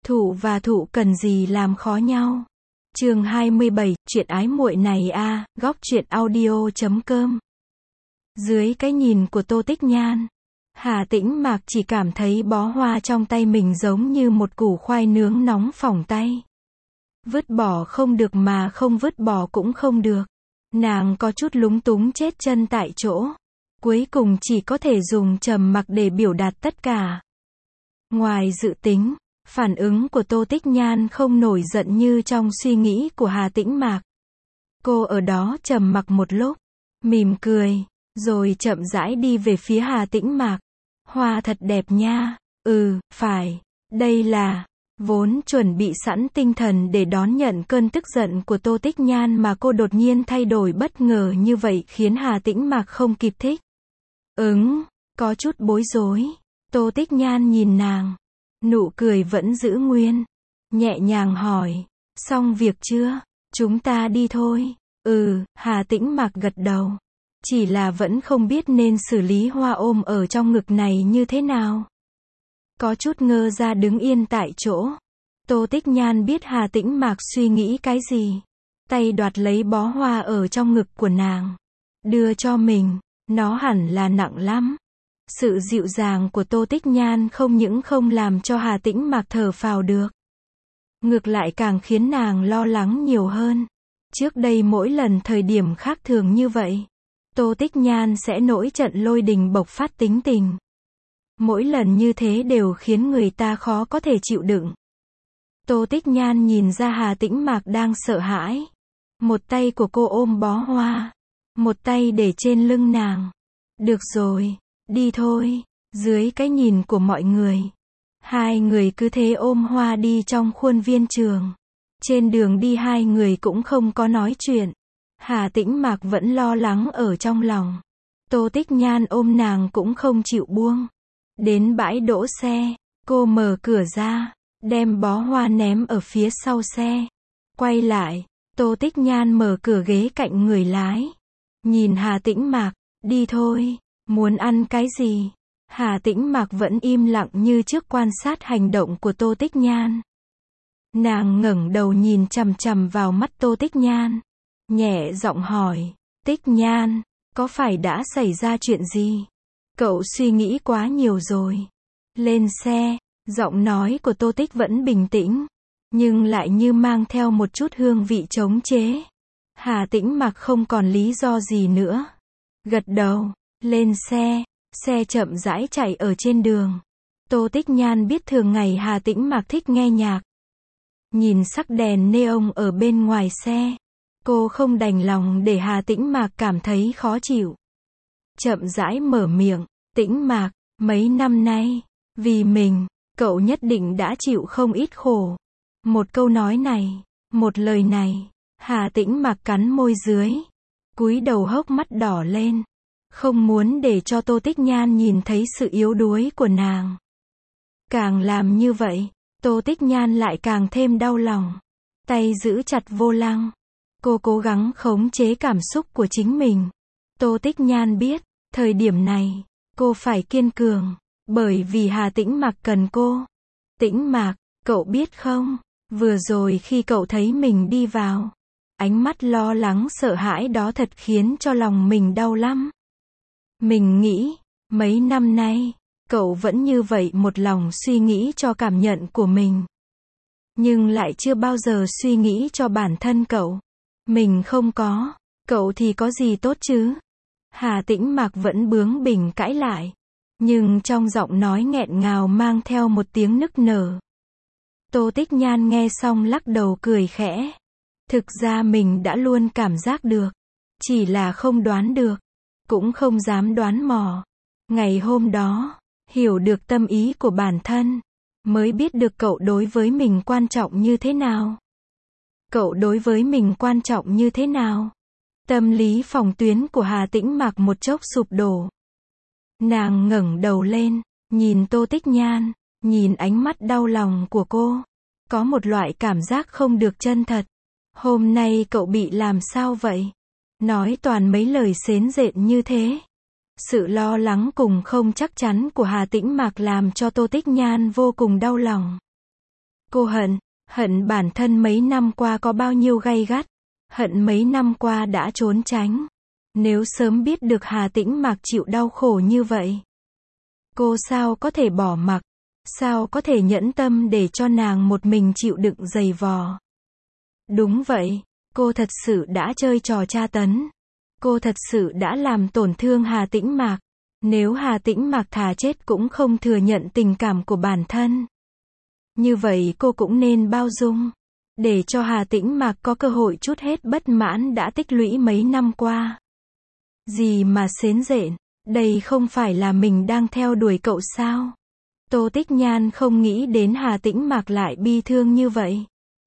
Thụ và thụ cần gì làm khó nhau. Chương 27, chuyện ái muội này a, góc truyện audio.com. Dưới cái nhìn của Tô Tích Nhan, Hà Tĩnh Mạc chỉ cảm thấy bó hoa trong tay mình giống như một củ khoai nướng nóng phỏng tay. Vứt bỏ không được mà không vứt bỏ cũng không được. Nàng có chút lúng túng chết chân tại chỗ. Cuối cùng chỉ có thể dùng trầm mặc để biểu đạt tất cả. Ngoài dự tính, phản ứng của Tô Tích Nhan không nổi giận như trong suy nghĩ của Hà Tĩnh Mạc. Cô ở đó trầm mặc một lúc, mỉm cười, rồi chậm rãi đi về phía Hà Tĩnh Mạc. Hoa thật đẹp nha. Phải. Đây là... Vốn chuẩn bị sẵn tinh thần để đón nhận cơn tức giận của Tô Tích Nhan mà cô đột nhiên thay đổi bất ngờ như vậy khiến Hà Tĩnh Mạc không kịp thích. Có chút bối rối. Tô Tích Nhan nhìn nàng. Nụ cười vẫn giữ nguyên. Nhẹ nhàng hỏi. Xong việc chưa? Chúng ta đi thôi. Hà Tĩnh Mạc gật đầu. Chỉ là vẫn không biết nên xử lý hoa ôm ở trong ngực này như thế nào. Có chút ngơ ra đứng yên tại chỗ. Tô Tích Nhan biết Hà Tĩnh Mạc suy nghĩ cái gì. Tay đoạt lấy bó hoa ở trong ngực của nàng. Đưa cho mình. Nó hẳn là nặng lắm. Sự dịu dàng của Tô Tích Nhan không những không làm cho Hà Tĩnh Mạc thở phào được. Ngược lại càng khiến nàng lo lắng nhiều hơn. Trước đây mỗi lần thời điểm khác thường như vậy, Tô Tích Nhan sẽ nổi trận lôi đình bộc phát tính tình. Mỗi lần như thế đều khiến người ta khó có thể chịu đựng. Tô Tích Nhan nhìn ra Hà Tĩnh Mạc đang sợ hãi. Một tay của cô ôm bó hoa, một tay để trên lưng nàng. Được rồi, đi thôi. Dưới cái nhìn của mọi người, hai người cứ thế ôm hoa đi trong khuôn viên trường. Trên đường đi hai người cũng không có nói chuyện. Hà Tĩnh Mạc vẫn lo lắng ở trong lòng. Tô Tích Nhan ôm nàng cũng không chịu buông. Đến bãi đỗ xe, cô mở cửa ra, đem bó hoa ném ở phía sau xe. Quay lại, Tô Tích Nhan mở cửa ghế cạnh người lái. Nhìn Hà Tĩnh Mạc, đi thôi, muốn ăn cái gì? Hà Tĩnh Mạc vẫn im lặng như trước quan sát hành động của Tô Tích Nhan. Nàng ngẩng đầu nhìn chằm chằm vào mắt Tô Tích Nhan. Nhẹ giọng hỏi, Tích Nhan, có phải đã xảy ra chuyện gì? Cậu suy nghĩ quá nhiều rồi. Lên xe, giọng nói của Tô Tích vẫn bình tĩnh, nhưng lại như mang theo một chút hương vị chống chế. Hà Tĩnh Mạc không còn lý do gì nữa. Gật đầu, lên xe, xe chậm rãi chạy ở trên đường. Tô Tích Nhan biết thường ngày Hà Tĩnh Mạc thích nghe nhạc. Nhìn sắc đèn neon ở bên ngoài xe, cô không đành lòng để Hà Tĩnh Mạc cảm thấy khó chịu. Chậm rãi mở miệng, Tĩnh Mạc, mấy năm nay, vì mình, cậu nhất định đã chịu không ít khổ. Một câu nói này, một lời này, Hà Tĩnh Mạc cắn môi dưới, cúi đầu hốc mắt đỏ lên, không muốn để cho Tô Tích Nhan nhìn thấy sự yếu đuối của nàng. Càng làm như vậy, Tô Tích Nhan lại càng thêm đau lòng. Tay giữ chặt vô lăng. Cô cố gắng khống chế cảm xúc của chính mình. Tô Tích Nhan biết, thời điểm này, cô phải kiên cường, bởi vì Hà Tĩnh Mạc cần cô. Tĩnh Mạc, cậu biết không, vừa rồi khi cậu thấy mình đi vào, ánh mắt lo lắng sợ hãi đó thật khiến cho lòng mình đau lắm. Mình nghĩ, mấy năm nay, cậu vẫn như vậy một lòng suy nghĩ cho cảm nhận của mình. Nhưng lại chưa bao giờ suy nghĩ cho bản thân cậu. Mình không có, cậu thì có gì tốt chứ? Hà Tĩnh Mạc vẫn bướng bỉnh cãi lại. Nhưng trong giọng nói nghẹn ngào mang theo một tiếng nức nở. Tô Tích Nhan nghe xong lắc đầu cười khẽ. Thực ra mình đã luôn cảm giác được. Chỉ là không đoán được. Cũng không dám đoán mò. Ngày hôm đó, hiểu được tâm ý của bản thân, mới biết được cậu đối với mình quan trọng như thế nào. Cậu đối với mình quan trọng như thế nào? Tâm lý phòng tuyến của Hà Tĩnh Mạc một chốc sụp đổ. Nàng ngẩng đầu lên, nhìn Tô Tích Nhan, nhìn ánh mắt đau lòng của cô. Có một loại cảm giác không được chân thật. Hôm nay cậu bị làm sao vậy? Nói toàn mấy lời xến rện như thế. Sự lo lắng cùng không chắc chắn của Hà Tĩnh Mạc làm cho Tô Tích Nhan vô cùng đau lòng. Cô hận bản thân mấy năm qua có bao nhiêu gay gắt, hận mấy năm qua đã trốn tránh. Nếu sớm biết được Hà Tĩnh Mạc chịu đau khổ như vậy, cô sao có thể bỏ mặc, sao có thể nhẫn tâm để cho nàng một mình chịu đựng giày vò. Đúng vậy, cô thật sự đã chơi trò tra tấn. Cô thật sự đã làm tổn thương Hà Tĩnh Mạc. Nếu Hà Tĩnh Mạc thà chết cũng không thừa nhận tình cảm của bản thân, như vậy cô cũng nên bao dung, để cho Hà Tĩnh Mạc có cơ hội trút hết bất mãn đã tích lũy mấy năm qua. Gì mà sến rện, đây không phải là mình đang theo đuổi cậu sao? Tô Tích Nhan không nghĩ đến Hà Tĩnh Mạc lại bi thương như vậy.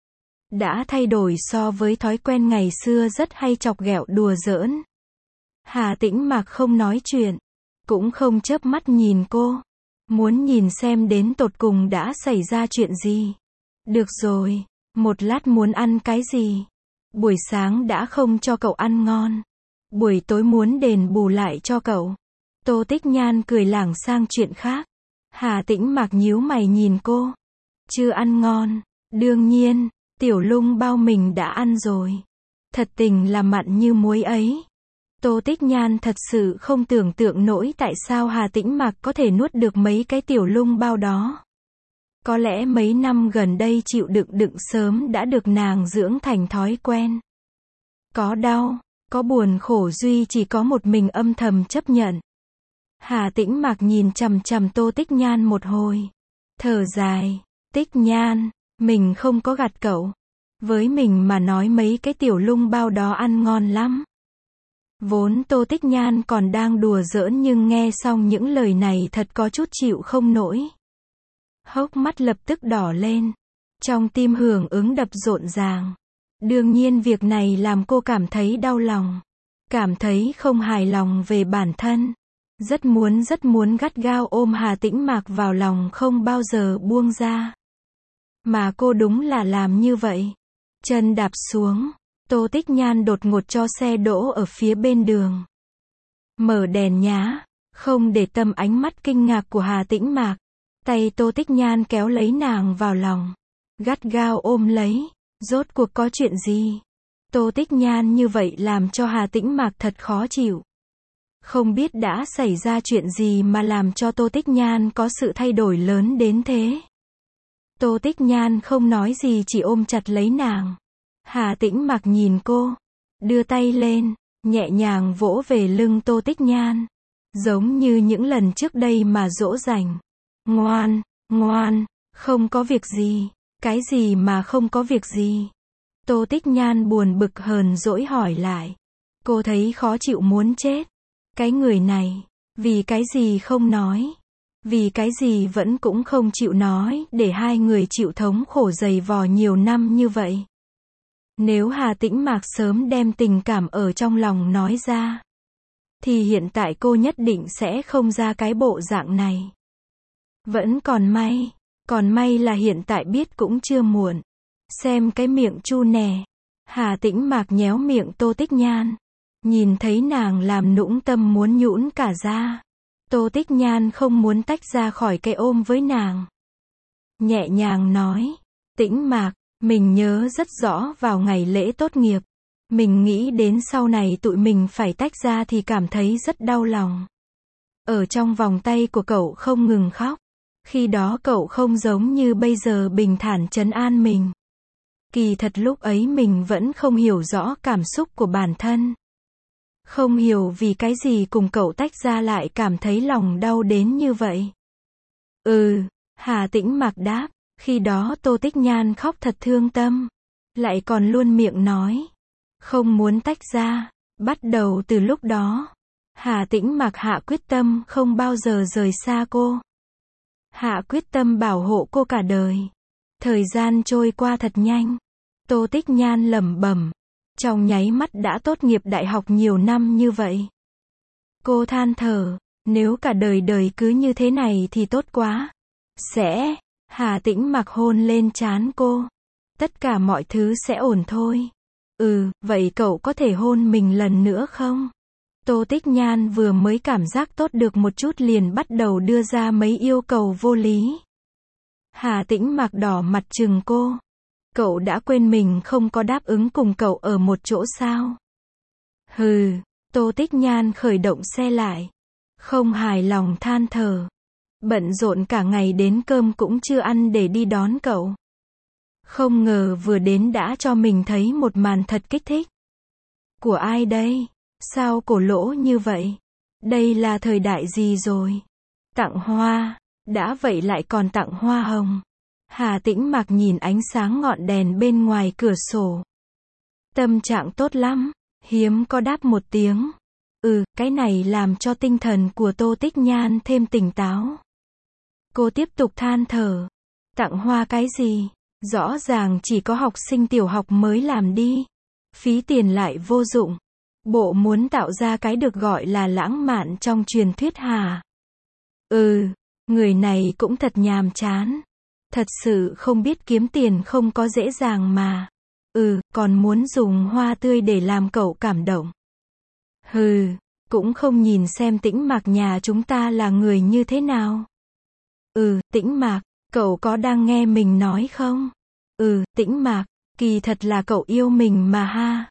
Đã thay đổi so với thói quen ngày xưa rất hay chọc ghẹo đùa giỡn. Hà Tĩnh Mạc không nói chuyện, cũng không chớp mắt nhìn cô. Muốn nhìn xem đến tột cùng đã xảy ra chuyện gì. Được rồi, một lát muốn ăn cái gì? Buổi sáng đã không cho cậu ăn ngon, buổi tối muốn đền bù lại cho cậu. Tô Tích Nhan cười lảng sang chuyện khác. Hà Tĩnh Mạc nhíu mày nhìn cô. Chưa ăn ngon, đương nhiên, tiểu lung bao mình đã ăn rồi. Thật tình là mặn như muối ấy. Tô Tích Nhan thật sự không tưởng tượng nổi tại sao Hà Tĩnh Mạc có thể nuốt được mấy cái tiểu lung bao đó. Có lẽ mấy năm gần đây chịu đựng sớm đã được nàng dưỡng thành thói quen. Có đau, có buồn khổ duy chỉ có một mình âm thầm chấp nhận. Hà Tĩnh Mạc nhìn chằm chằm Tô Tích Nhan một hồi. Thở dài, Tích Nhan, mình không có gạt cậu. Với mình mà nói mấy cái tiểu lung bao đó ăn ngon lắm. Vốn Tô Tích Nhan còn đang đùa giỡn nhưng nghe xong những lời này thật có chút chịu không nổi. Hốc mắt lập tức đỏ lên. Trong tim hưởng ứng đập rộn ràng. Đương nhiên việc này làm cô cảm thấy đau lòng. Cảm thấy không hài lòng về bản thân. Rất muốn gắt gao ôm Hà Tĩnh Mạc vào lòng không bao giờ buông ra. Mà cô đúng là làm như vậy. Chân đạp xuống, Tô Tích Nhan đột ngột cho xe đỗ ở phía bên đường. Mở đèn nhá, không để tâm ánh mắt kinh ngạc của Hà Tĩnh Mạc. Tay Tô Tích Nhan kéo lấy nàng vào lòng. Gắt gao ôm lấy. Rốt cuộc có chuyện gì? Tô Tích Nhan như vậy làm cho Hà Tĩnh Mạc thật khó chịu. Không biết đã xảy ra chuyện gì mà làm cho Tô Tích Nhan có sự thay đổi lớn đến thế. Tô Tích Nhan không nói gì chỉ ôm chặt lấy nàng. Hà Tĩnh Mạc nhìn cô, đưa tay lên, nhẹ nhàng vỗ về lưng Tô Tích Nhan. Giống như những lần trước đây mà dỗ dành. Ngoan, ngoan, không có việc gì. Cái gì mà không có việc gì? Tô Tích Nhan buồn bực hờn dỗi hỏi lại. Cô thấy khó chịu muốn chết. Cái người này, vì cái gì không nói? Vì cái gì vẫn cũng không chịu nói, để hai người chịu thống khổ dày vò nhiều năm như vậy? Nếu Hà Tĩnh Mạc sớm đem tình cảm ở trong lòng nói ra, thì hiện tại cô nhất định sẽ không ra cái bộ dạng này. Vẫn còn may là hiện tại biết cũng chưa muộn. Xem cái miệng chu nè. Hà Tĩnh Mạc nhéo miệng Tô Tích Nhan. Nhìn thấy nàng làm nũng tâm muốn nhũn cả ra. Tô Tích Nhan không muốn tách ra khỏi cái ôm với nàng. Nhẹ nhàng nói. Tĩnh Mạc, mình nhớ rất rõ vào ngày lễ tốt nghiệp. Mình nghĩ đến sau này tụi mình phải tách ra thì cảm thấy rất đau lòng. Ở trong vòng tay của cậu không ngừng khóc. Khi đó cậu không giống như bây giờ bình thản trấn an mình. Kỳ thật lúc ấy mình vẫn không hiểu rõ cảm xúc của bản thân. Không hiểu vì cái gì cùng cậu tách ra lại cảm thấy lòng đau đến như vậy. Hà Tĩnh Mạc đáp. Khi đó Tô Tích Nhan khóc thật thương tâm. Lại còn luôn miệng nói. Không muốn tách ra. Bắt đầu từ lúc đó, Hà Tĩnh Mạc hạ quyết tâm không bao giờ rời xa cô. Hạ quyết tâm bảo hộ cô cả đời. Thời gian trôi qua thật nhanh. Tô Tích Nhan lẩm bẩm. Trong nháy mắt đã tốt nghiệp đại học nhiều năm như vậy. Cô than thở. Nếu cả đời cứ như thế này thì tốt quá. Hà Tĩnh Mạc hôn lên trán cô. Tất cả mọi thứ sẽ ổn thôi. Vậy cậu có thể hôn mình lần nữa không? Tô Tích Nhan vừa mới cảm giác tốt được một chút liền bắt đầu đưa ra mấy yêu cầu vô lý. Hà Tĩnh Mạc đỏ mặt trừng cô. Cậu đã quên mình không có đáp ứng cùng cậu ở một chỗ sao? Hừ, Tô Tích Nhan khởi động xe lại. Không hài lòng than thở. Bận rộn cả ngày đến cơm cũng chưa ăn để đi đón cậu. Không ngờ vừa đến đã cho mình thấy một màn thật kích thích. Của ai đây? Sao cổ lỗ như vậy? Đây là thời đại gì rồi? Tặng hoa, đã vậy lại còn tặng hoa hồng. Hà Tĩnh Mạc nhìn ánh sáng ngọn đèn bên ngoài cửa sổ. Tâm trạng tốt lắm, hiếm có đáp một tiếng. Cái này làm cho tinh thần của Tô Tích Nhan thêm tỉnh táo. Cô tiếp tục than thở. Tặng hoa cái gì? Rõ ràng chỉ có học sinh tiểu học mới làm đi. Phí tiền lại vô dụng. Bộ muốn tạo ra cái được gọi là lãng mạn trong truyền thuyết hả? Người này cũng thật nhàm chán. Thật sự không biết kiếm tiền không có dễ dàng mà. Còn muốn dùng hoa tươi để làm cậu cảm động. Cũng không nhìn xem Tĩnh Mạc nhà chúng ta là người như thế nào. Tĩnh Mạc, cậu có đang nghe mình nói không? Tĩnh Mạc, kỳ thật là cậu yêu mình mà ha.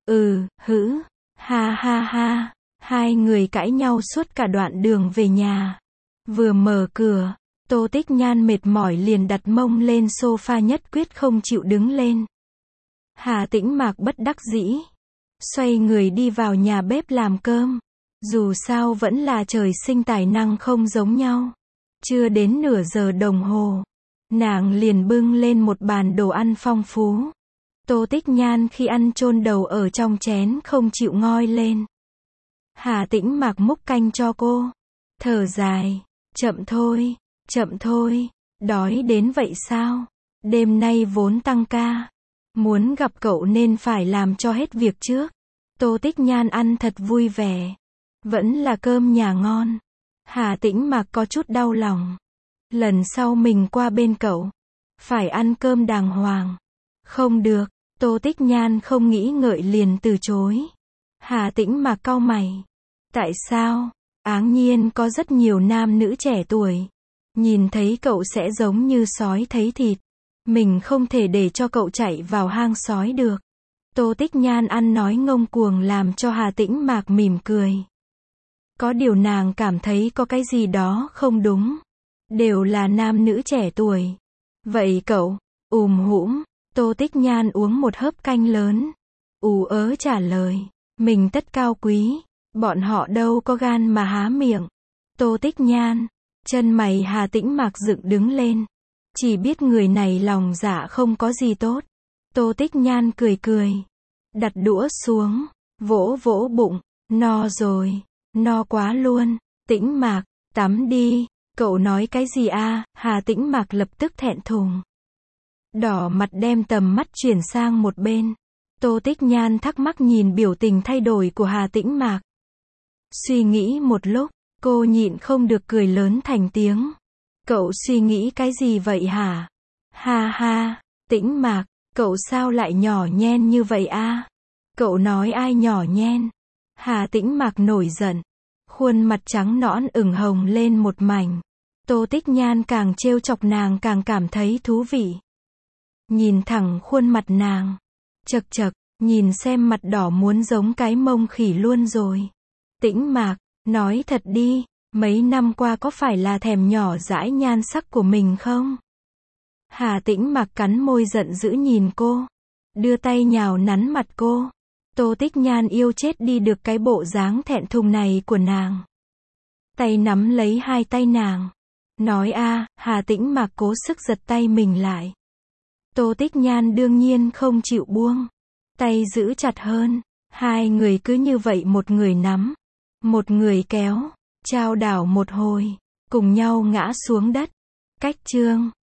Ha ha ha. Hai người cãi nhau suốt cả đoạn đường về nhà. Vừa mở cửa, Tô Tích Nhan mệt mỏi liền đặt mông lên sofa nhất quyết không chịu đứng lên. Hà Tĩnh Mạc bất đắc dĩ. Xoay người đi vào nhà bếp làm cơm. Dù sao vẫn là trời sinh tài năng không giống nhau. Chưa đến nửa giờ đồng hồ, nàng liền bưng lên một bàn đồ ăn phong phú. Tô Tích Nhan khi ăn chôn đầu ở trong chén không chịu ngoi lên. Hà Tĩnh Mạc múc canh cho cô. Thở dài. Chậm thôi. Đói đến vậy sao? Đêm nay vốn tăng ca. Muốn gặp cậu nên phải làm cho hết việc trước. Tô Tích Nhan ăn thật vui vẻ. Vẫn là cơm nhà ngon. Hà Tĩnh Mạc có chút đau lòng. Lần sau mình qua bên cậu, phải ăn cơm đàng hoàng. Không được, Tô Tích Nhan không nghĩ ngợi liền từ chối. Hà Tĩnh Mạc cau mày. Tại sao? Áng nhiên có rất nhiều nam nữ trẻ tuổi. Nhìn thấy cậu sẽ giống như sói thấy thịt. Mình không thể để cho cậu chạy vào hang sói được. Tô Tích Nhan ăn nói ngông cuồng làm cho Hà Tĩnh Mạc mỉm cười. Có điều nàng cảm thấy có cái gì đó không đúng. Đều là nam nữ trẻ tuổi. Vậy cậu, hũm, Tô Tích Nhan uống một hớp canh lớn. Trả lời. Mình tất cao quý. Bọn họ đâu có gan mà há miệng. Tô Tích Nhan. Chân mày Hà Tĩnh Mạc dựng đứng lên. Chỉ biết người này lòng dạ không có gì tốt. Tô Tích Nhan cười. Đặt đũa xuống. Vỗ bụng. No rồi. No quá luôn. Tĩnh Mạc, tắm đi. Cậu nói cái gì a? Hà Tĩnh Mạc lập tức thẹn thùng. Đỏ mặt đem tầm mắt chuyển sang một bên. Tô Tích Nhan thắc mắc nhìn biểu tình thay đổi của Hà Tĩnh Mạc. Suy nghĩ một lúc, cô nhịn không được cười lớn thành tiếng. Cậu suy nghĩ cái gì vậy hả? Ha ha, Tĩnh Mạc, cậu sao lại nhỏ nhen như vậy a? Cậu nói ai nhỏ nhen? Hà Tĩnh Mạc nổi giận. Khuôn mặt trắng nõn ửng hồng lên một mảnh. Tô Tích Nhan càng trêu chọc nàng càng cảm thấy thú vị. Nhìn thẳng khuôn mặt nàng. Chật, nhìn xem mặt đỏ muốn giống cái mông khỉ luôn rồi. Tĩnh Mạc, nói thật đi, mấy năm qua có phải là thèm nhỏ dãi nhan sắc của mình không? Hà Tĩnh Mạc cắn môi giận dữ nhìn cô. Đưa tay nhào nắn mặt cô. Tô Tích Nhan yêu chết đi được cái bộ dáng thẹn thùng này của nàng. Tay nắm lấy hai tay nàng. Nói Hà Tĩnh Mạc cố sức giật tay mình lại. Tô Tích Nhan đương nhiên không chịu buông. Tay giữ chặt hơn. Hai người cứ như vậy một người nắm. Một người kéo. Chao đảo một hồi. Cùng nhau ngã xuống đất. Cách chương.